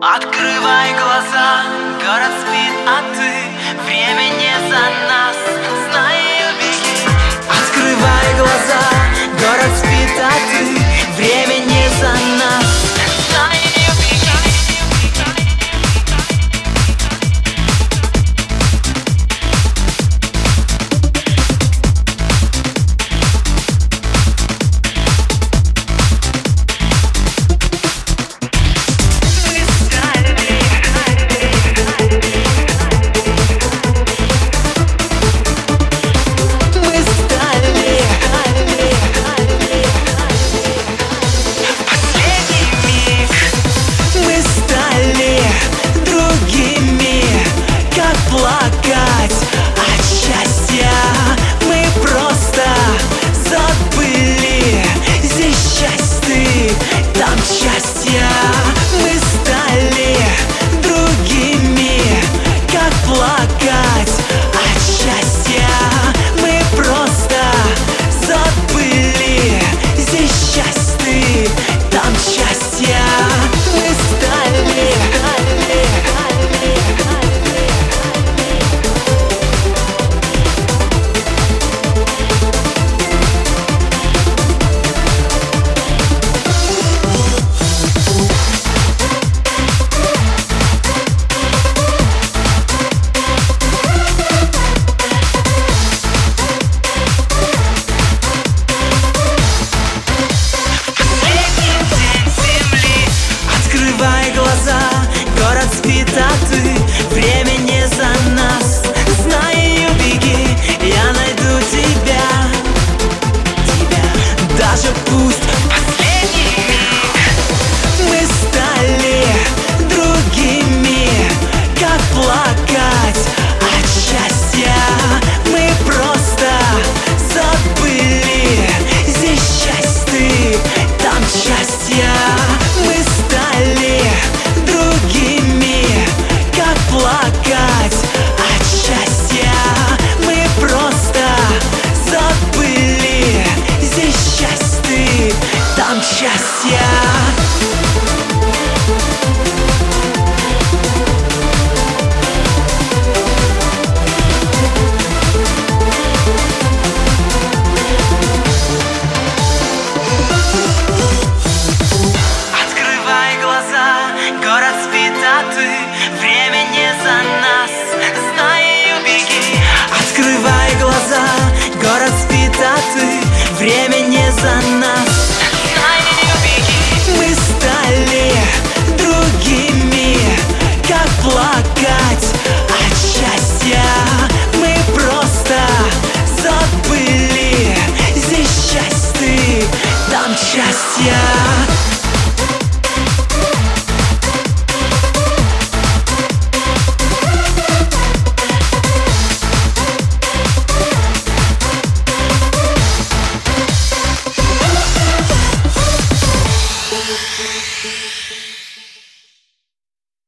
Открывай глаза, город спит, а ты, время не за нас, знай и беги. Открывай глаза, город спит, а ты, время не за нас, знай и беги. Плакать от счастья мы просто забыли. Здесь счастье, там счастье. Мы стали другими. Как плакать от счастья мы просто забыли. Здесь счастье, там счастье. Мы стали город спит, а ты, время не за нас, знай и беги, я найду тебя. Даже пусть в последний миг мы стали другими. Как плакать от счастья мы просто забыли. Здесь счастье, там счастье. Мы стали другими. Как плакать от счастья мы просто забыли. Здесь счастье, там счастье. Город спит, а ты, время не за нас, знай и беги. Открывай глаза, город спит, а ты, время не за нас.